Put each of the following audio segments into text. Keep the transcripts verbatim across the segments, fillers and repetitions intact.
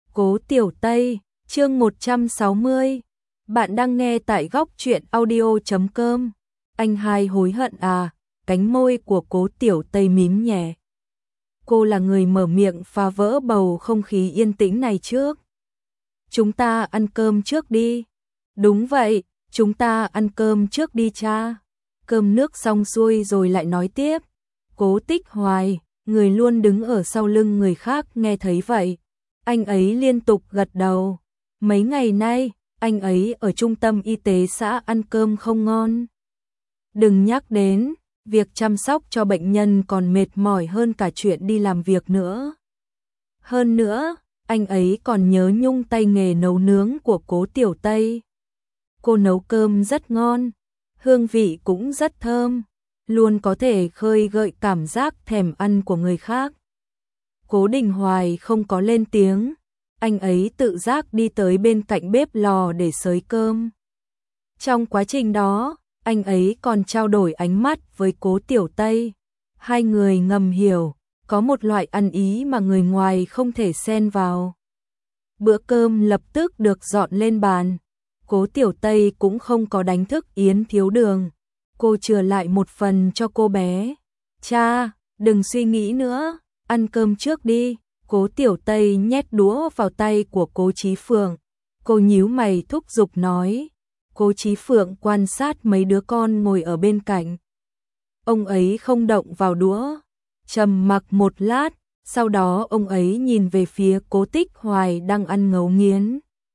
Cố Tiểu Tây, chương một trăm sáu mươi. Bạn đang nghe tại góc truyện audio chấm com. Anh hai hối hận à? Cánh môi của Cố Tiểu Tây mím nhẹ. Cô là người mở miệng phá vỡ bầu không khí yên tĩnh này trước. Chúng ta ăn cơm trước đi. Đúng vậy, chúng ta ăn cơm trước đi cha. Cơm nước xong xuôi rồi lại nói tiếp. Cố Tích Hoài, người luôn đứng ở sau lưng người khác nghe thấy vậy. Anh ấy liên tục gật đầu. Mấy ngày nay, anh ấy ở trung tâm y tế xã ăn cơm không ngon. Đừng nhắc đến, việc chăm sóc cho bệnh nhân còn mệt mỏi hơn cả chuyện đi làm việc nữa. Hơn nữa, anh ấy còn nhớ nhung tay nghề nấu nướng của Cố Tiểu Tây. Cô nấu cơm rất ngon, hương vị cũng rất thơm, luôn có thể khơi gợi cảm giác thèm ăn của người khác. Cố Đình Hoài không có lên tiếng, anh ấy tự giác đi tới bên cạnh bếp lò để xới cơm. Trong quá trình đó, anh ấy còn trao đổi ánh mắt với Cố Tiểu Tây. Hai người ngầm hiểu, có một loại ăn ý mà người ngoài không thể xen vào. Bữa cơm lập tức được dọn lên bàn. Cố Tiểu Tây cũng không có đánh thức Yến Thiếu Đường. Cô chừa lại một phần cho cô bé. Cha, đừng suy nghĩ nữa, ăn cơm trước đi. Cố Tiểu Tây nhét đũa vào tay của Cố Chí Phượng. Cô nhíu mày thúc giục nói. Cố Chí Phượng quan sát mấy đứa con ngồi ở bên cạnh. Ông ấy không động vào đũa, trầm mặc một lát, sau đó ông ấy nhìn về phía Cố Tích Hoài đang ăn ngấu nghiến.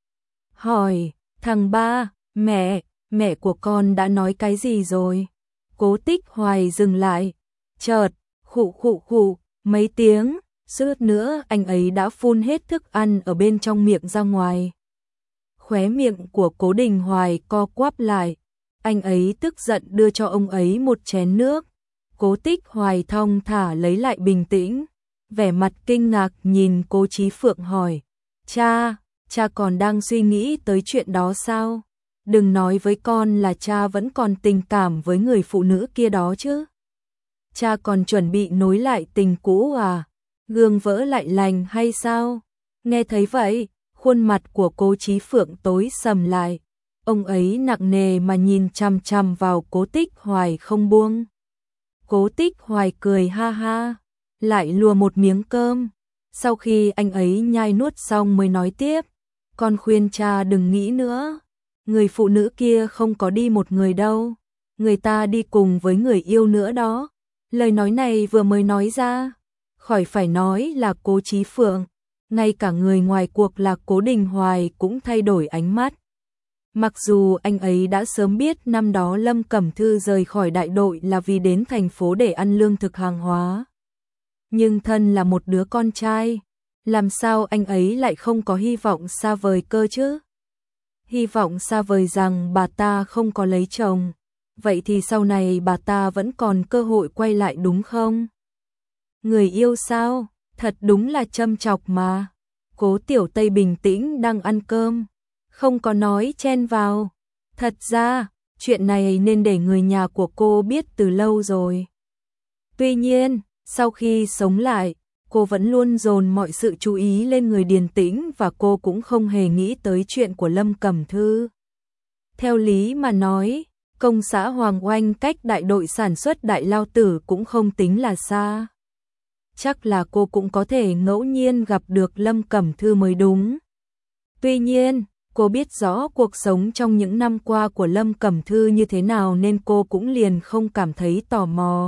Hỏi, thằng ba, mẹ, mẹ của con đã nói cái gì rồi? Cố Tích Hoài dừng lại, chợt, khụ khụ khụ, mấy tiếng, suýt nữa anh ấy đã phun hết thức ăn ở bên trong miệng ra ngoài. Khóe miệng của Cố Đình Hoài co quắp lại, anh ấy tức giận đưa cho ông ấy một chén nước. Cố Tích Hoài thong thả lấy lại bình tĩnh, vẻ mặt kinh ngạc nhìn Cố Chí Phượng hỏi, cha, cha còn đang suy nghĩ tới chuyện đó sao? Đừng nói với con là cha vẫn còn tình cảm với người phụ nữ kia đó chứ. Cha còn chuẩn bị nối lại tình cũ à? Gương vỡ lại lành hay sao? Nghe thấy vậy, khuôn mặt của Cố Chí Phượng tối sầm lại. Ông ấy nặng nề mà nhìn chằm chằm vào Cố Tích Hoài không buông. Cố Tích Hoài cười ha ha, lại lùa một miếng cơm. Sau khi anh ấy nhai nuốt xong mới nói tiếp, con khuyên cha đừng nghĩ nữa. Người phụ nữ kia không có đi một người đâu, người ta đi cùng với người yêu nữa đó. Lời nói này vừa mới nói ra, khỏi phải nói là Cố Chí Phượng, ngay cả người ngoài cuộc là Cố Đình Hoài cũng thay đổi ánh mắt. Mặc dù anh ấy đã sớm biết năm đó Lâm Cẩm Thư rời khỏi đại đội là vì đến thành phố để ăn lương thực hàng hóa. Nhưng thân là một đứa con trai, làm sao anh ấy lại không có hy vọng xa vời cơ chứ? Hy vọng xa vời rằng bà ta không có lấy chồng, vậy thì sau này bà ta vẫn còn cơ hội quay lại đúng không? Người yêu sao? Thật đúng là châm chọc mà. Cố Tiểu Tây bình tĩnh đang ăn cơm, không có nói chen vào. Thật ra, chuyện này nên để người nhà của cô biết từ lâu rồi. Tuy nhiên, sau khi sống lại, cô vẫn luôn dồn mọi sự chú ý lên người Điền Tĩnh và cô cũng không hề nghĩ tới chuyện của Lâm Cẩm Thư. Theo lý mà nói, công xã Hoàng Oanh cách đại đội sản xuất Đại Lao Tử cũng không tính là xa. Chắc là cô cũng có thể ngẫu nhiên gặp được Lâm Cẩm Thư mới đúng. Tuy nhiên, cô biết rõ cuộc sống trong những năm qua của Lâm Cẩm Thư như thế nào nên cô cũng liền không cảm thấy tò mò.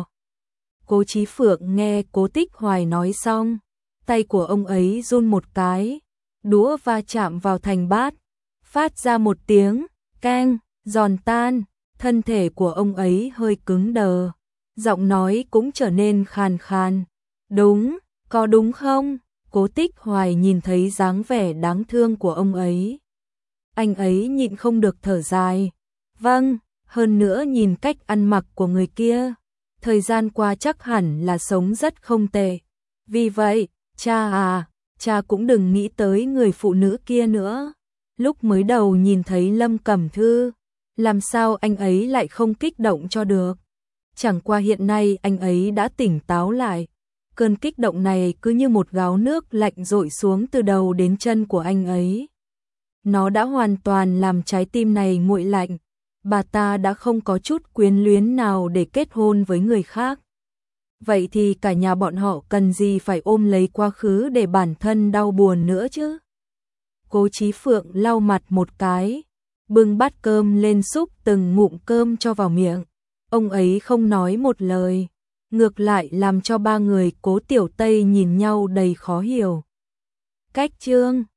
Cố Chí Phượng nghe Cố Tích Hoài nói xong, tay của ông ấy run một cái, đũa va chạm vào thành bát, phát ra một tiếng keng, giòn tan, thân thể của ông ấy hơi cứng đờ, giọng nói cũng trở nên khàn khàn. Đúng, có đúng không? Cố Tích Hoài nhìn thấy dáng vẻ đáng thương của ông ấy. Anh ấy nhịn không được thở dài. Vâng, hơn nữa nhìn cách ăn mặc của người kia, thời gian qua chắc hẳn là sống rất không tệ. Vì vậy, cha à, cha cũng đừng nghĩ tới người phụ nữ kia nữa. Lúc mới đầu nhìn thấy Lâm Cẩm Thư, làm sao anh ấy lại không kích động cho được. Chẳng qua hiện nay anh ấy đã tỉnh táo lại. Cơn kích động này cứ như một gáo nước lạnh dội xuống từ đầu đến chân của anh ấy. Nó đã hoàn toàn làm trái tim này nguội lạnh. Bà ta đã không có chút quyến luyến nào để kết hôn với người khác. Vậy thì cả nhà bọn họ cần gì phải ôm lấy quá khứ để bản thân đau buồn nữa chứ? Cố Chí Phượng lau mặt một cái, bưng bát cơm lên xúc từng ngụm cơm cho vào miệng. Ông ấy không nói một lời, ngược lại làm cho ba người Cố Tiểu Tây nhìn nhau đầy khó hiểu. Cách chương